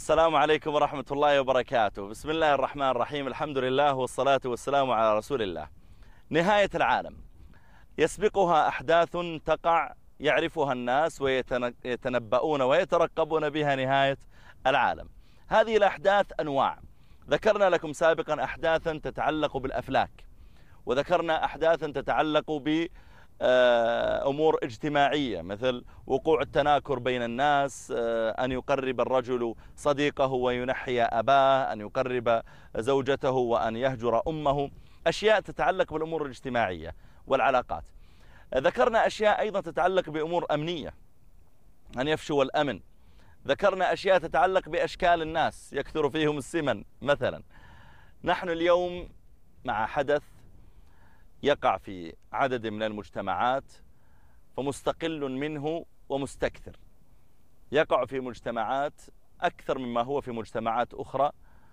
السلام عليكم ورحمة الله وبركاته. بسم الله الرحمن الرحيم. الحمد لله والصلاة والسلام على رسول الله. نهاية العالم يسبقها أحداث تقع يعرفها الناس ويتنبؤون ويترقبون بها نهاية العالم. هذه الأحداث أنواع. ذكرنا لكم سابقا أحداثا تتعلق بالأفلاك، وذكرنا أحداثا تتعلق بأمور اجتماعية مثل وقوع التناكر بين الناس، أن يقرب الرجل صديقه وينحي أباه، أن يقرب زوجته وأن يهجر أمه، أشياء تتعلق بالأمور الاجتماعية والعلاقات. ذكرنا أشياء أيضا تتعلق بأمور أمنية، أن يفشو الأمن. ذكرنا أشياء تتعلق بأشكال الناس يكثر فيهم السمن مثلا. نحن اليوم مع حدث يقع في عدد من المجتمعات، فمستقل منه ومستكثر. يقع في مجتمعات أكثر مما هو في مجتمعات أخرى،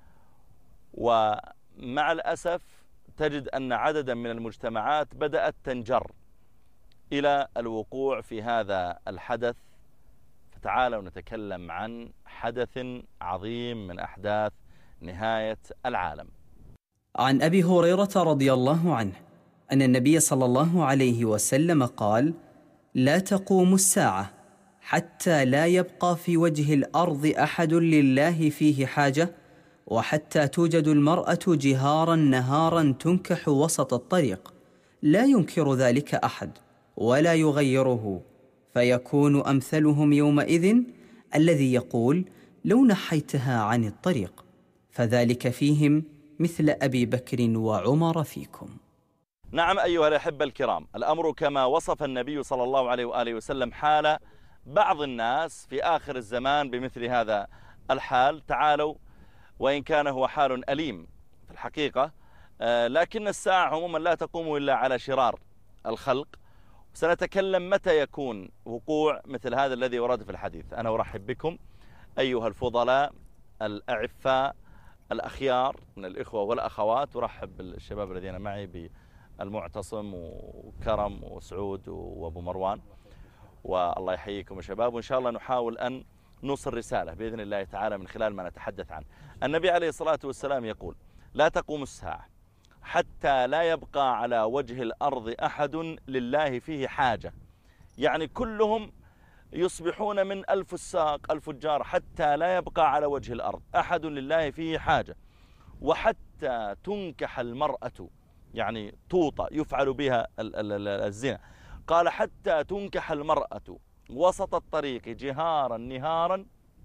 ومع الأسف تجد أن عددا من المجتمعات بدأت تنجر إلى الوقوع في هذا الحدث. فتعالوا نتكلم عن حدث عظيم من أحداث نهاية العالم. عن أبي هريرة رضي الله عنه أن النبي صلى الله عليه وسلم قال: لا تقوم الساعة حتى لا يبقى في وجه الأرض أحد لله فيه حاجة، وحتى توجد المرأة جهارا نهارا تنكح وسط الطريق، لا ينكر ذلك أحد ولا يغيره، فيكون أمثلهم يومئذ الذي يقول: لو نحيتها عن الطريق، فذلك فيهم مثل أبي بكر وعمر فيكم. نعم أيها الأحبة الكرام، الأمر كما وصف النبي صلى الله عليه وآله وسلم حال بعض الناس في آخر الزمان بمثل هذا الحال. تعالوا، وإن كان هو حال أليم في الحقيقة، لكن الساعة عموما لا تقوم إلا على شرار الخلق. سنتكلم متى يكون وقوع مثل هذا الذي ورد في الحديث. أنا أرحب بكم أيها الفضلاء الأعفاء الأخيار من الإخوة والأخوات. أرحب بالشباب الذين معي، بالمعتصم وكرم وسعود وأبو مروان، والله يحييكم يا شباب. وإن شاء الله نحاول أن نوصل رسالة بإذن الله تعالى من خلال ما نتحدث عنه. النبي عليه الصلاة والسلام يقول: لا تقوم الساعة حتى لا يبقى على وجه الأرض أحد لله فيه حاجة. يعني كلهم يصبحون من الفساق الفجار، حتى لا يبقى على وجه الأرض أحد لله فيه حاجة. وحتى تنكح المرأة، يعني توطى يفعل بها الزنا. قال: حتى تنكح المرأة وسط الطريق جهارا نهارا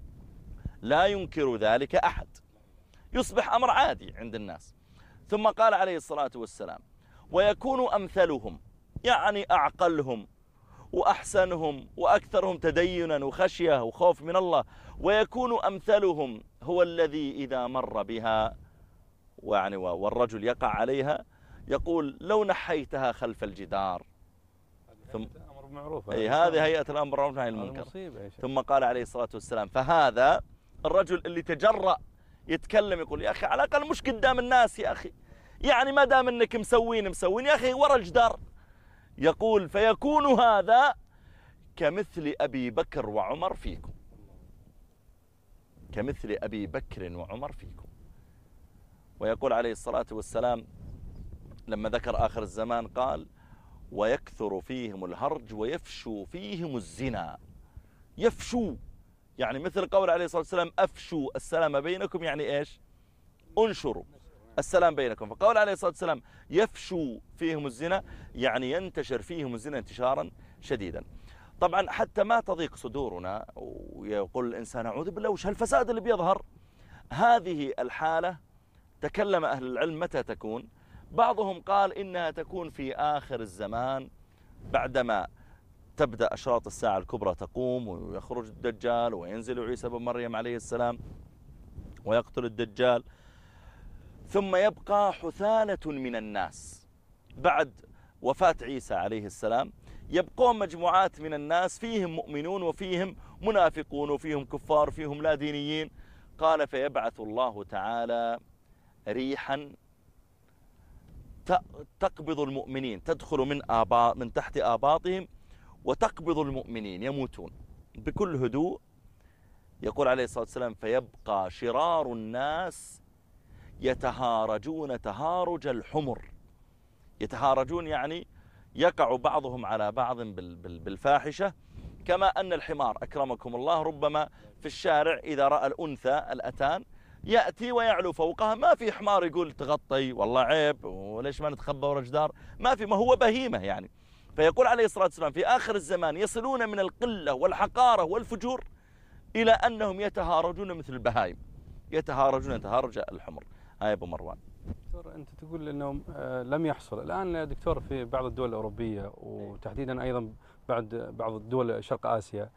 لا ينكر ذلك أحد. يصبح أمر عادي عند الناس. ثم قال عليه الصلاة والسلام: ويكون أمثلهم، يعني أعقلهم وأحسنهم وأكثرهم تدينا وخشية وخوف من الله. ويكون أمثلهم هو الذي إذا مر بها والرجل يقع عليها يقول: لو نحيتها خلف الجدار. هذه هيئة الأمر بالمعروف والنهي عن المنكر. ثم قال عليه الصلاة والسلام: فهذا الرجل اللي تجرأ يتكلم يقول: يا أخي على الأقل مش قدام الناس يا أخي، يعني ما دام أنك مسوين يا أخي ورا الجدار. يقول: فيكون هذا كمثل أبي بكر وعمر فيكم. كمثل أبي بكر وعمر فيكم. ويقول عليه الصلاة والسلام لما ذكر آخر الزمان قال: ويكثر فيهم الهرج ويفشو فيهم الزنا. يفشو يعني مثل قول عليه الصلاة والسلام: أفشوا السلام بينكم، يعني إيش؟ انشروا السلام بينكم. فقول عليه الصلاة والسلام: يفشو فيهم الزنا، يعني ينتشر فيهم الزنا انتشارا شديدا. طبعا حتى ما تضيق صدورنا ويقول الإنسان: أعوذ بالله، وش هالفساد اللي بيظهر؟ هذه الحالة تكلم أهل العلم متى تكون. بعضهم قال إنها تكون في آخر الزمان، بعدما تبدأ أشراط الساعة الكبرى تقوم ويخرج الدجال وينزل عيسى بن مريم عليه السلام ويقتل الدجال، ثم يبقى حثالة من الناس بعد وفاة عيسى عليه السلام. يبقون مجموعات من الناس فيهم مؤمنون وفيهم منافقون وفيهم كفار وفيهم لا دينيين. قال: فيبعث الله تعالى ريحا تقبض المؤمنين، تدخل من تحت آباطهم وتقبض المؤمنين، يموتون بكل هدوء يقول عليه الصلاة والسلام فيبقى شرار الناس يتهارجون تهارج الحمر. يتهارجون يعني يقع بعضهم على بعض بالفاحشة، كما أن الحمار أكرمكم الله ربما في الشارع إذا رأى الأنثى الأتان يأتي ويعلو فوقها. ما في حمار يقول تغطي والله عيب وليش ما نتخبى ورا جدار، ما هو بهيمة يعني. فيقول عليه الصلاة والسلام في آخر الزمان يصلون من القلة والحقارة والفجور إلى أنهم يتهارجون مثل البهائم، يتهارجون تهارج الحمر. هاي أبو مروان. دكتور أنت تقول أنه لم يحصل الآن دكتور في بعض الدول الأوروبية وتحديدا أيضا بعض الدول شرق آسيا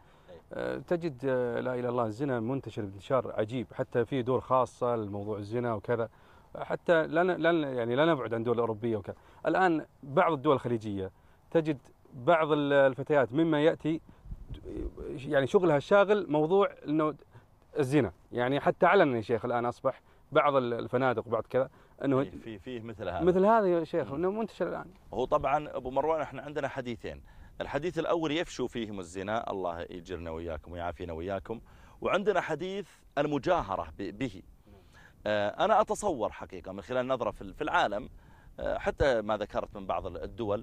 تجد لا إله إلا الله الزنا منتشر بانتشار عجيب، حتى في دور خاصة لموضوع الزنا وكذا، حتى لا نبعد عن دول أوروبية وكذا. الآن بعض الدول الخليجية تجد بعض الفتيات مما يأتي يعني شغلها الشاغل موضوع انه الزنا، يعني حتى علنا يا شيخ الآن أصبح بعض الفنادق وبعض كذا انه فيه مثل هذا يا شيخ انه منتشر الآن. هو طبعا ابو مروان احنا عندنا حديثين، الحديث الأول يفشو فيهم الزنا، الله يجرنا وياكم ويعافينا وياكم، وعندنا حديث المجاهرة به. أنا أتصور حقيقة من خلال نظرة في العالم حتى ما ذكرت من بعض الدول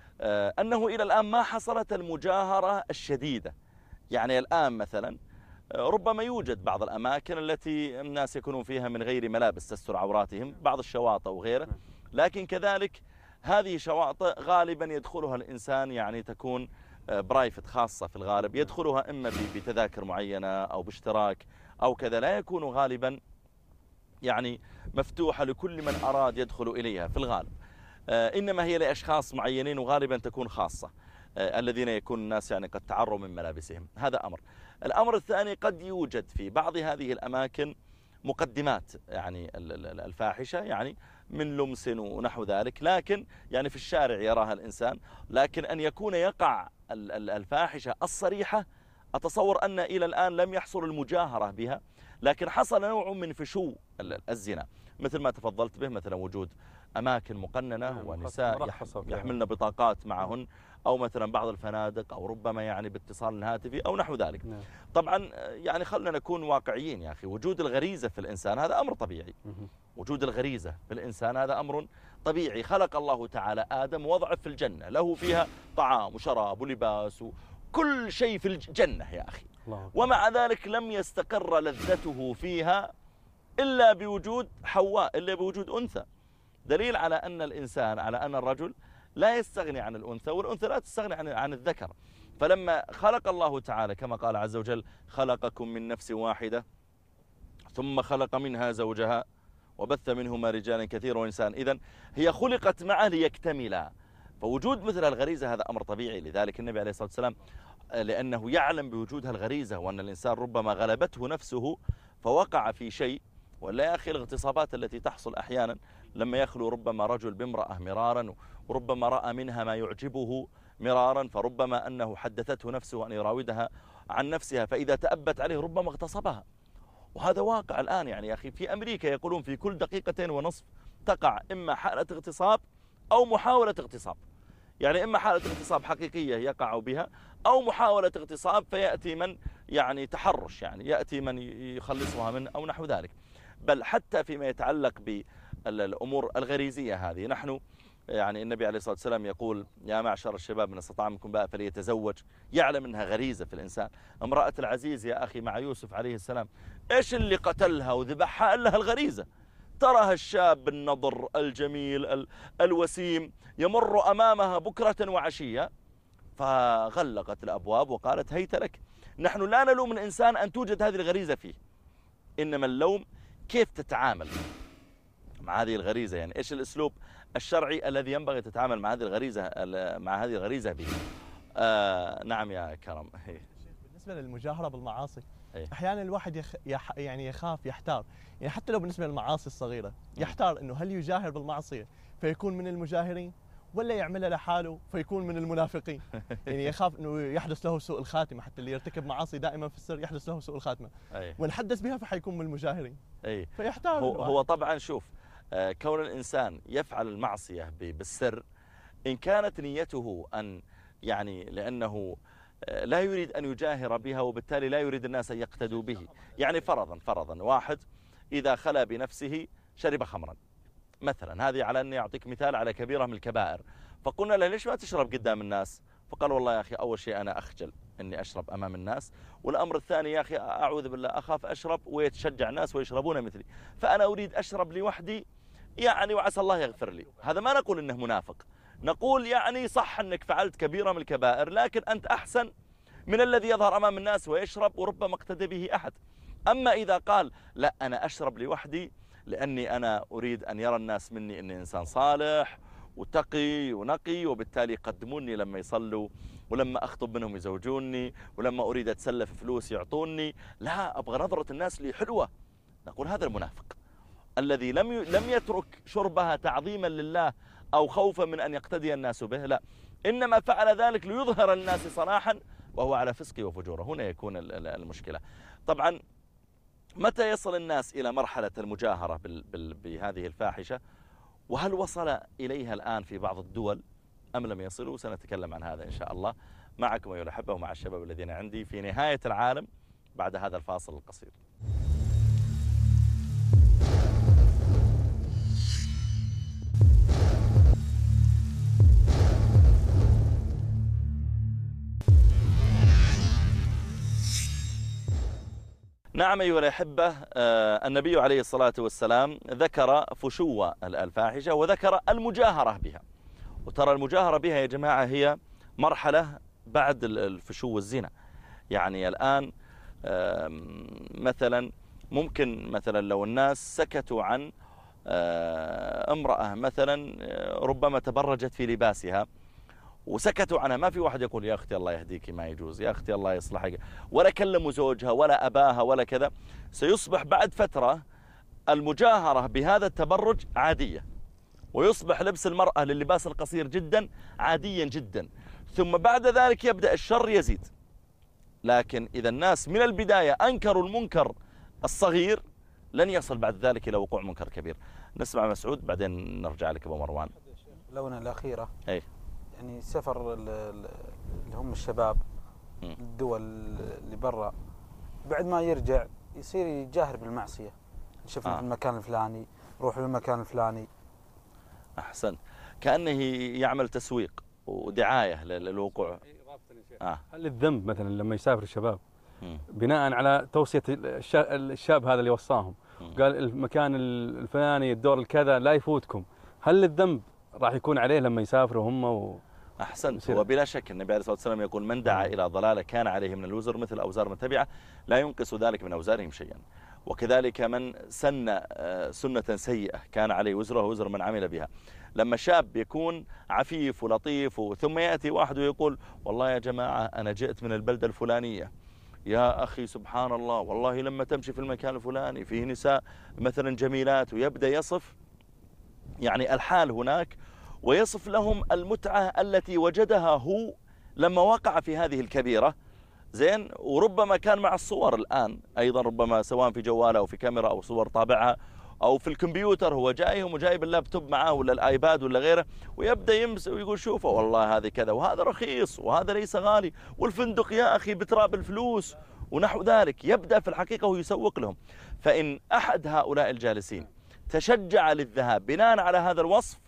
أنه إلى الآن ما حصلت المجاهرة الشديدة. يعني الآن مثلا ربما يوجد بعض الأماكن التي الناس يكونون فيها من غير ملابس تستر عوراتهم، بعض الشواطئ وغيره، لكن كذلك هذه شواطئ غالبا يدخلها الإنسان يعني تكون برايفت خاصة في الغالب، يدخلها إما بتذاكر معينة أو باشتراك أو كذا، لا يكون غالبا يعني مفتوحة لكل من أراد يدخل إليها في الغالب، إنما هي لأشخاص معينين وغالبا تكون خاصة، الذين يكون الناس يعني قد تعروا من ملابسهم. هذا أمر. الأمر الثاني قد يوجد في بعض هذه الأماكن مقدمات يعني الفاحشة، يعني من لمس ونحو ذلك، لكن يعني في الشارع يراها الإنسان، لكن أن يكون يقع الفاحشة الصريحة أتصور أن إلى الآن لم يحصل المجاهرة بها، لكن حصل نوع من فشو الزنا مثل ما تفضلت به، مثلا وجود أماكن مقننة ونساء يحملن بطاقات معهن، أو مثلا بعض الفنادق، أو ربما يعني باتصال هاتفي أو نحو ذلك. طبعا يعني خلنا نكون واقعيين يا أخي، وجود الغريزة في الإنسان هذا أمر طبيعي، وجود الغريزة في الإنسان هذا أمر طبيعي. خلق الله تعالى آدم وضعه في الجنة، له فيها طعام وشراب ولباس وكل شيء في الجنة يا أخي، ومع ذلك لم يستقر لذته فيها إلا بوجود حواء، إلا بوجود أنثى، دليل على أن الإنسان، على أن الرجل لا يستغني عن الأنثى، والأنثى لا تستغني عن الذكر. فلما خلق الله تعالى كما قال عز وجل خلقكم من نفس واحدة ثم خلق منها زوجها وبث منهما رجالا كثيرا ونساء، إذن هي خلقت معه ليكتملا. فوجود مثل الغريزة هذا أمر طبيعي. لذلك النبي عليه الصلاة والسلام لأنه يعلم بوجودها الغريزة وأن الإنسان ربما غلبته نفسه فوقع في شيء. ولا يا أخي الاغتصابات التي تحصل أحيانا لما يخلو ربما رجل بامرأة مرارا، وربما رأى منها ما يعجبه مرارا، فربما أنه حدثته نفسه أن يراودها عن نفسها، فإذا تأبت عليه ربما اغتصبها. وهذا واقع الآن يعني يا أخي، في أمريكا يقولون في كل 2.5 دقيقة تقع إما حالة اغتصاب أو محاولة اغتصاب، يعني إما حالة اغتصاب حقيقية يقع بها أو محاولة اغتصاب فيأتي من يعني تحرش، يعني يأتي من يخلصها من أو نحو ذلك. بل حتى فيما يتعلق بالأمور الغريزية هذه، نحن يعني النبي عليه الصلاة والسلام يقول يا معشر الشباب من استطاع منكم باء فليتزوج، يعلم أنها غريزة في الإنسان. امرأة العزيز يا أخي مع يوسف عليه السلام إيش اللي قتلها وذبحها إلا الغريزة. تراها الشاب النضر الجميل الوسيم يمر أمامها بكرة وعشية، فغلقت الأبواب وقالت هيت لك. نحن لا نلوم الإنسان أن توجد هذه الغريزة فيه، إنما اللوم كيف تتعامل مع هذه الغريزة، يعني إيش الأسلوب الشرعي الذي ينبغي تتعامل مع هذه الغريزة به. نعم يا كرم. بالنسبة للمجاهرة بالمعاصي أحيانا الواحد يعني يخاف يحتار، يعني حتى لو بالنسبة للمعاصي الصغيرة يحتار إنه هل يجاهر بالمعصية فيكون من المجاهرين ولا يعملها لحاله فيكون من المنافقين. يعني يخاف انه يحدث له سوء الخاتمه، حتى اللي يرتكب معاصي دائما في السر يحدث له سوء الخاتمه، ونحدث بها فحيكون من المجاهرين. فيحتار. هو طبعا شوف، كون الانسان يفعل المعصيه بالسر، ان كانت نيته ان يعني لانه لا يريد أن يجاهر بها، وبالتالي لا يريد الناس أن يقتدوا به. يعني فرضا واحد إذا خلى بنفسه شرب خمرا مثلا، هذه على أني أعطيك مثال على كبيرة من الكبائر، فقلنا له ليش ما تشرب قدام الناس؟ فقال والله يا أخي أول شيء أنا أخجل أني أشرب أمام الناس، والأمر الثاني يا أخي أعوذ بالله أخاف أشرب ويتشجع الناس ويشربون مثلي، فأنا أريد أشرب لوحدي يعني وعسى الله يغفر لي. هذا ما نقول إنه منافق، نقول يعني صح أنك فعلت كبيرة من الكبائر، لكن أنت أحسن من الذي يظهر أمام الناس ويشرب وربما اقتدى به أحد. أما إذا قال لا أنا أشرب لوحدي لأني أنا أريد أن يرى الناس مني أني إنسان صالح وتقي ونقي، وبالتالي يقدموني لما يصلوا، ولما أخطب منهم يزوجوني، ولما أريد أتسلف فلوس يعطوني، لا أبغى نظرة الناس لي حلوة، نقول هذا المنافق الذي لم يترك شربها تعظيما لله أو خوفا من أن يقتدي الناس به، لا، إنما فعل ذلك ليظهر الناس صلاحا وهو على فسقه وفجوره. هنا يكون المشكلة. طبعا متى يصل الناس إلى مرحلة المجاهرة بهذه الفاحشة، وهل وصل إليها الآن في بعض الدول أم لم يصلوا؟ سنتكلم عن هذا إن شاء الله معكم أيها الأحبة ومع الشباب الذين عندي في نهاية العالم بعد هذا الفاصل القصير. نعم أيها الأحبة، النبي عليه الصلاة والسلام ذكر فشو الفاحشة وذكر المجاهرة بها. وترى المجاهرة بها يا جماعة هي مرحلة بعد الفشو والزنا. يعني الآن مثلا ممكن مثلا لو الناس سكتوا عن امرأة مثلا ربما تبرجت في لباسها وسكتوا عنها، ما في واحد يقول يا أختي الله يهديك ما يجوز، يا أختي الله يصلحك، ولا كلموا زوجها ولا أباها ولا كذا، سيصبح بعد فترة المجاهرة بهذا التبرج عادية، ويصبح لبس المرأة لللباس القصير جدا عاديا جدا، ثم بعد ذلك يبدأ الشر يزيد. لكن إذا الناس من البداية أنكروا المنكر الصغير لن يصل بعد ذلك إلى وقوع منكر كبير. نسمع مسعود بعدين نرجع لك أبو مروان. لونا الأخيرة أي يعني سفر اللي هم الشباب الدول اللي برا، بعد ما يرجع يصير يجاهر بالمعصية، نشوفه في المكان الفلاني، روح للمكان الفلاني. أحسن، كأنه يعمل تسويق ودعاية للوقوع. هل الذنب مثلا لما يسافر الشباب بناء على توصية الشاب هذا اللي وصاهم قال المكان الفلاني الدور الكذا لا يفوتكم، هل الذنب راح يكون عليه لما يسافروا هم أحسنت. وبلا شك النبي عليه الصلاة والسلام يقول من دعا إلى ضلالة كان عليه من الوزر مثل أوزار من تبعه لا ينقص ذلك من أوزارهم شيئا، وكذلك من سن سنة سيئة كان عليه وزره ووزر من عمل بها. لما شاب يكون عفيف ولطيف ثم يأتي واحد ويقول والله يا جماعة أنا جئت من البلدة الفلانية، يا أخي سبحان الله والله لما تمشي في المكان الفلاني فيه نساء مثلا جميلات، ويبدأ يصف يعني الحال هناك ويصف لهم المتعة التي وجدها هو لما وقع في هذه الكبيرة. زين، وربما كان مع الصور الآن أيضا، ربما سواء في جواله أو في كاميرا أو صور طابعها أو في الكمبيوتر، هو جايهم وجايب اللابتوب معاه ولا الآيباد ولا غيره، ويبدأ يمسك ويقول شوفوا والله هذه كذا وهذا رخيص وهذا ليس غالي والفندق يا أخي بتراب الفلوس ونحو ذلك. يبدأ في الحقيقة وهو يسوق لهم. فإن أحد هؤلاء الجالسين تشجع للذهاب بناء على هذا الوصف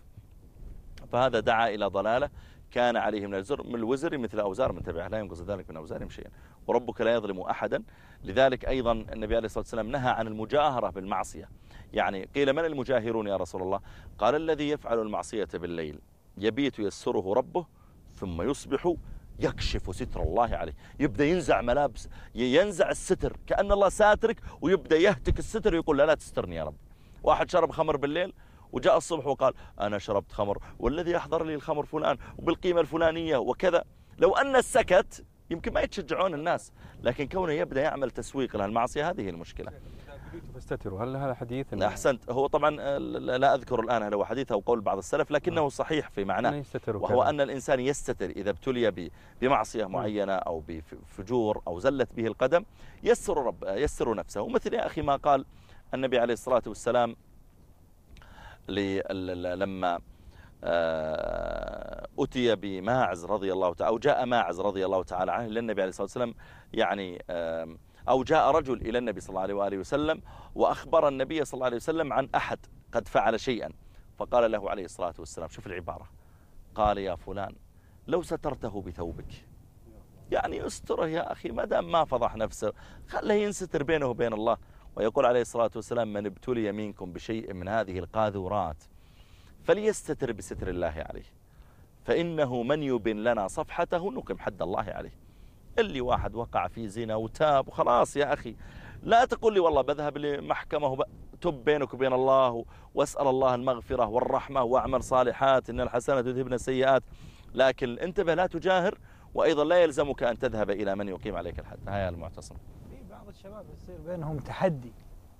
فهذا دعا إلى ضلالة كان عليه من الوزر مثل أوزار من تبعه لا ينقص ذلك من أوزارهم شيئا، وربك لا يظلم أحدا. لذلك أيضا النبي عليه الصلاة والسلام نهى عن المجاهرة بالمعصية. يعني قيل من المجاهرون يا رسول الله؟ قال الذي يفعل المعصية بالليل يبيت يسره ربه ثم يصبح يكشف ستر الله عليه، يبدأ ينزع ملابس، ينزع الستر كأن الله ساترك، ويبدأ يهتك الستر ويقول لا تسترني يا رب. واحد شرب خمر بالليل وجاء الصبح وقال أنا شربت خمر والذي يحضر لي الخمر فلان وبالقيمة الفلانية وكذا. لو أن السكت يمكن ما يتشجعون الناس، لكن كونه يبدأ يعمل تسويق للمعصية هذه المشكلة. فاستتروا، هل هذا حديث؟ أحسنت. هو طبعا لا أذكر الآن هل هو حديث أو قول بعض السلف، لكنه صحيح في معناه، وهو أن الإنسان يستتر إذا ابتلي بمعصية معينة أو بفجور أو زلت به القدم يسر نفسه. ومثل يا أخي ما قال النبي عليه الصلاة والسلام لما أتي بماعز رضي الله تعالى، أو جاء ماعز رضي الله تعالى عنه إلى النبي عليه الصلاة والسلام، يعني أو جاء رجل إلى النبي صلى الله عليه وآله وسلم وأخبر النبي صلى الله عليه وسلم عن أحد قد فعل شيئا، فقال له عليه الصلاة والسلام، شوف العبارة، قال يا فلان لو سترته بثوبك، يعني استره يا أخي، ما دام ما فضح نفسه خله ينستر بينه وبين الله. ويقول عليه الصلاة والسلام من ابتلي منكم بشيء من هذه القاذورات فليستتر بستر الله عليه، فإنه من يبن لنا صفحته نقم حد الله عليه. اللي واحد وقع في زنا وتاب وخلاص يا أخي، لا تقول لي والله بذهب لمحكمة تب بينك وبين الله واسأل الله المغفرة والرحمة واعمل صالحات إن الحسنات تذهبن السيئات، لكن انتبه لا تجاهر، وأيضا لا يلزمك أن تذهب إلى من يقيم عليك الحد. هيا المعتصم. في بعض الشباب يصير بينهم تحدي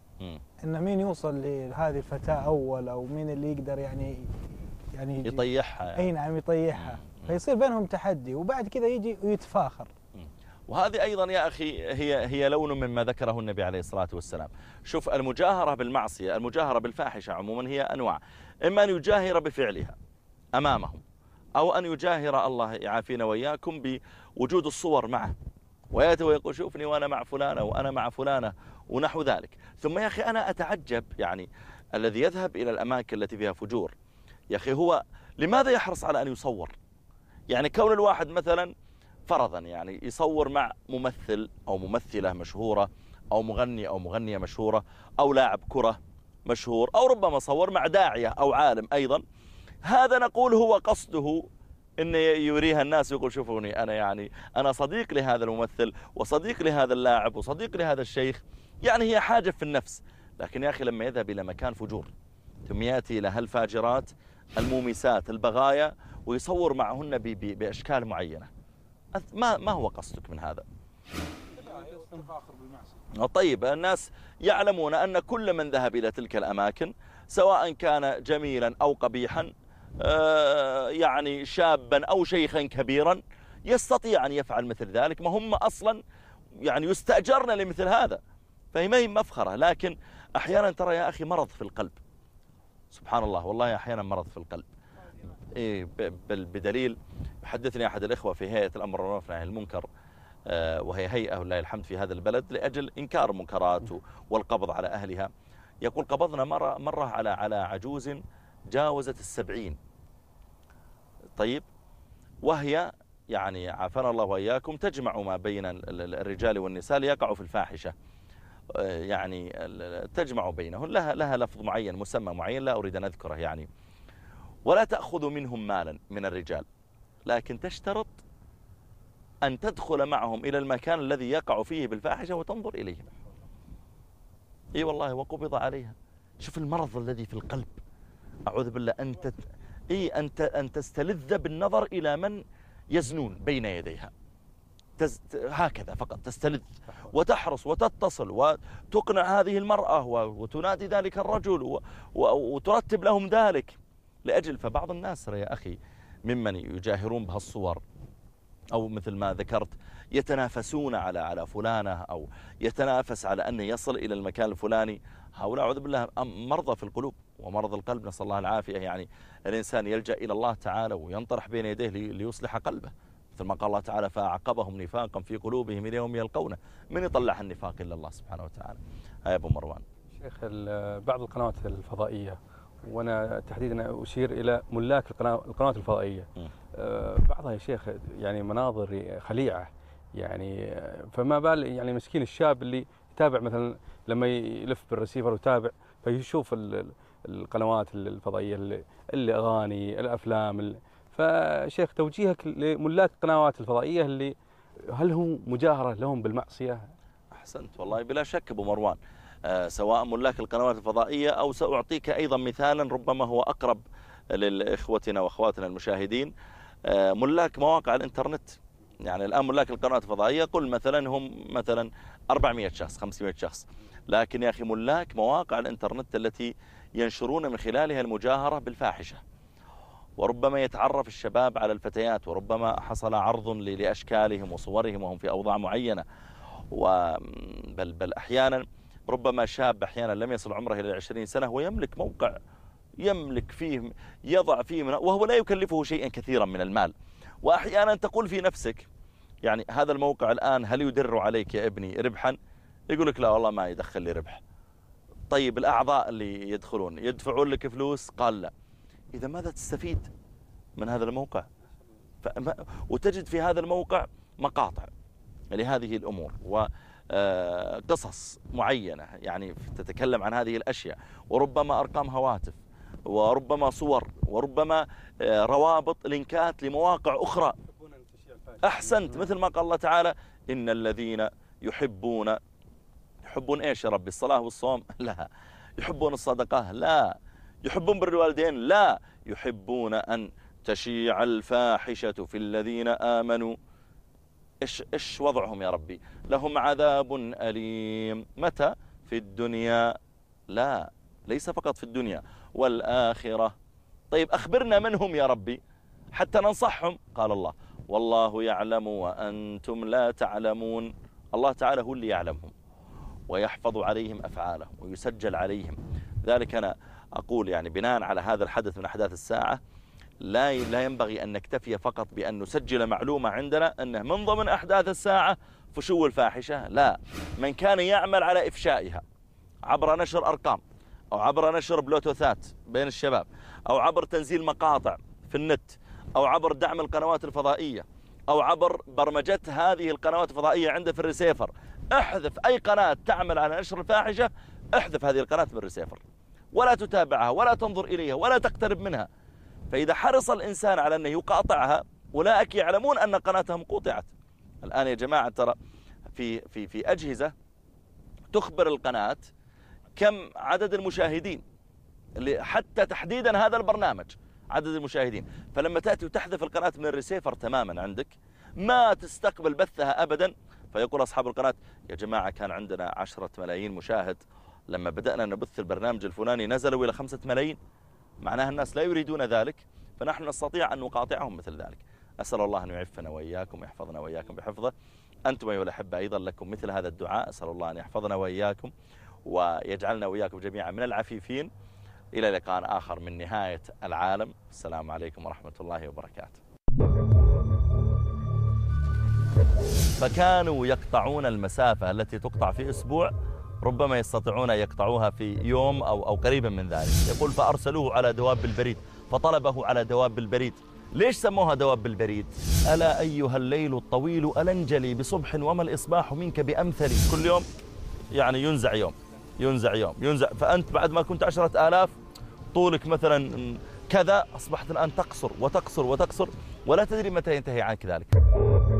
إن مين يوصل لهذه الفتاة أول، أو مين اللي يقدر يعني يطيحها يعني. أي نعم يطيحها. فيصير بينهم تحدي وبعد كذا يجي ويتفاخر. وهذه أيضا يا أخي هي لون مما ذكره النبي عليه الصلاة والسلام. شوف المجاهرة بالمعصية، المجاهرة بالفاحشة عموما هي أنواع، إما أن يجاهر بفعلها أمامهم، أو أن يجاهر الله يعافينا وإياكم بوجود الصور معه، ويأتي ويقول شوفني وأنا مع فلانة وأنا مع فلانة ونحو ذلك. ثم يا أخي أنا أتعجب يعني الذي يذهب إلى الأماكن التي فيها فجور، يا أخي هو لماذا يحرص على أن يصور؟ يعني كون الواحد مثلا فرضا يعني يصور مع ممثل أو ممثلة مشهورة أو مغني أو مغنية مشهورة أو لاعب كرة مشهور، أو ربما صور مع داعية أو عالم أيضا، هذا نقول هو قصده إن يريها الناس ويقول شوفوني أنا يعني أنا صديق لهذا الممثل وصديق لهذا اللاعب وصديق لهذا الشيخ، يعني هي حاجة في النفس. لكن يا أخي لما يذهب إلى مكان فجور ثم يأتي إلى هالفاجرات المومسات البغايا ويصور معهن بأشكال معينة، ما هو قصدك من هذا؟ طيب الناس يعلمون أن كل من ذهب إلى تلك الأماكن سواء كان جميلا أو قبيحا، يعني شابا أو شيخا كبيرا، يستطيع أن يفعل مثل ذلك، ما هم أصلا يعني يستأجرن لمثل هذا، فهي ما هي مفخرة. لكن أحيانا ترى يا أخي مرض في القلب، سبحان الله والله أحيانا مرض في القلب. إيه بدليل حدثني أحد الإخوة في هيئة الأمر بالمعروف والنهي عن المنكر، وهي هيئة ولله الحمد في هذا البلد لأجل إنكار المنكرات والقبض على أهلها، يقول قبضنا مرة على عجوز جاوزت 70، طيب، وهي يعني عافانا الله وإياكم تجمع ما بين الرجال والنساء ليقعوا في الفاحشة، يعني تجمع بينهم، لها لفظ معين مسمى معين لا أريد أن أذكره يعني، ولا تأخذ منهم مالا من الرجال، لكن تشترط أن تدخل معهم إلى المكان الذي يقع فيه بالفاحشة وتنظر إليهم. إي والله وقبض عليها. شوف المرض الذي في القلب، أعوذ بالله، أن تستلذ بالنظر إلى من يزنون بين يديها، هكذا فقط تستلذ وتحرص وتتصل وتقنع هذه المرأة وتنادي ذلك الرجل وترتب لهم ذلك لأجل. فبعض الناس يا أخي ممن يجاهرون بهالصور أو مثل ما ذكرت يتنافسون على فلانة أو يتنافس على أن يصل إلى المكان الفلاني، هؤلاء أعوذ بالله مرضى في القلوب ومرض القلب، نسأل الله العافية. يعني الإنسان يلجأ إلى الله تعالى وينطرح بين يديه ليصلح قلبه، مثل ما قال الله تعالى فأعقبهم نفاقا في قلوبهم إلى يوم يلقونه، من يطلع النفاق إلا الله سبحانه وتعالى. يا أبو مروان. شيخ بعض القنوات الفضائية، وأنا تحديدا أشير إلى ملاك القنوات الفضائية، بعضها يا شيخ يعني مناظر خليعة، يعني فما بال يعني مسكين الشاب اللي يتابع مثلا لما يلف بالرسيفر ويتابع فيشوف القنوات الفضائية الأغاني الأفلام. فشيخ توجيهك لملاك القنوات الفضائية اللي هل هو مجاهرة لهم بالمعصية؟ أحسنت والله بلا شك أبو مروان، سواء ملاك القنوات الفضائية أو سأعطيك أيضا مثالا ربما هو أقرب لإخوتنا وأخواتنا المشاهدين، ملاك مواقع الإنترنت. يعني الآن ملاك القنوات الفضائية قل مثلا هم مثلا 400 شخص 500 شخص، لكن يا أخي ملاك مواقع الإنترنت التي ينشرون من خلالها المجاهرة بالفاحشة، وربما يتعرف الشباب على الفتيات، وربما حصل عرض لأشكالهم وصورهم وهم في أوضاع معينة، بل أحيانا ربما شاب أحيانا لم يصل عمره إلى 20 سنة ويملك موقع يملك فيه، يضع فيه وهو لا يكلفه شيئا كثيرا من المال. وأحيانا تقول في نفسك يعني هذا الموقع الآن هل يدر عليك يا ابني ربحا؟ يقول لك لا والله ما يدخل لي ربح. طيب الأعضاء اللي يدخلون يدفعون لك فلوس؟ قال لا. إذا ماذا تستفيد من هذا الموقع؟ وتجد في هذا الموقع مقاطع لهذه الأمور وقصص معينة يعني تتكلم عن هذه الأشياء، وربما أرقام هواتف، وربما صور، وربما روابط لينكات لمواقع أخرى. أحسنت، مثل ما قال الله تعالى إن الذين يحبون إيش يا ربي؟ الصلاة والصوم؟ لا. يحبون الصدقة؟ لا. يحبون بر الوالدين؟ لا. يحبون أن تشيع الفاحشة في الذين آمنوا. إيش وضعهم يا ربي؟ لهم عذاب أليم. متى؟ في الدنيا؟ لا، ليس فقط في الدنيا، والآخرة. طيب أخبرنا من هم يا ربي حتى ننصحهم. قال الله والله يعلم وأنتم لا تعلمون. الله تعالى هو اللي يعلمهم ويحفظ عليهم أفعالهم ويسجل عليهم. ذلك أنا أقول يعني بناء على هذا الحدث من أحداث الساعة لا ينبغي أن نكتفي فقط بأن نسجل معلومة عندنا أنه من ضمن أحداث الساعة فشو الفاحشة. لا، من كان يعمل على إفشائها عبر نشر أرقام، أو عبر نشر بلوتوثات بين الشباب، أو عبر تنزيل مقاطع في النت، أو عبر دعم القنوات الفضائية، أو عبر برمجة هذه القنوات الفضائية عنده في الريسيفر. احذف أي قناة تعمل على نشر الفاحشة، احذف هذه القناة من الريسيفر، ولا تتابعها ولا تنظر إليها ولا تقترب منها. فإذا حرص الإنسان على أنه يقاطعها أولئك يعلمون أن قناتهم قطعت. الآن يا جماعة ترى في أجهزة تخبر القناة كم عدد المشاهدين، حتى تحديدا هذا البرنامج عدد المشاهدين. فلما تأتي وتحذف القناة من الريسيفر تماما عندك ما تستقبل بثها أبدا. فيقول أصحاب القناة يا جماعة كان عندنا 10 ملايين مشاهد، لما بدأنا نبث البرنامج الفلاني نزلوا إلى 5 ملايين. معناها الناس لا يريدون ذلك، فنحن نستطيع أن نقاطعهم مثل ذلك. أسأل الله أن يعفنا وإياكم ويحفظنا وإياكم بحفظه. أنتم أيها الأحبة أيضا لكم مثل هذا الدعاء، أسأل الله أن يحفظنا وإياكم ويجعلنا وإياكم جميعا من العفيفين. إلى لقاء آخر من نهاية العالم. السلام عليكم ورحمة الله وبركاته. فكانوا يقطعون المسافة التي تقطع في أسبوع ربما يستطيعون يقطعوها في يوم أو قريبا من ذلك. يقول فأرسلوه على دواب البريد، فطلبه على دواب البريد. ليش سموها دواب البريد؟ ألا أيها الليل الطويل ألنجلي بصبح وما الإصباح منك بأمثلي. كل يوم يعني ينزع يوم ينزع يوم ينزع. فأنت بعد ما كنت 10,000 طولك مثلا كذا، أصبحت الآن تقصر وتقصر وتقصر ولا تدري متى ينتهي عنك ذلك.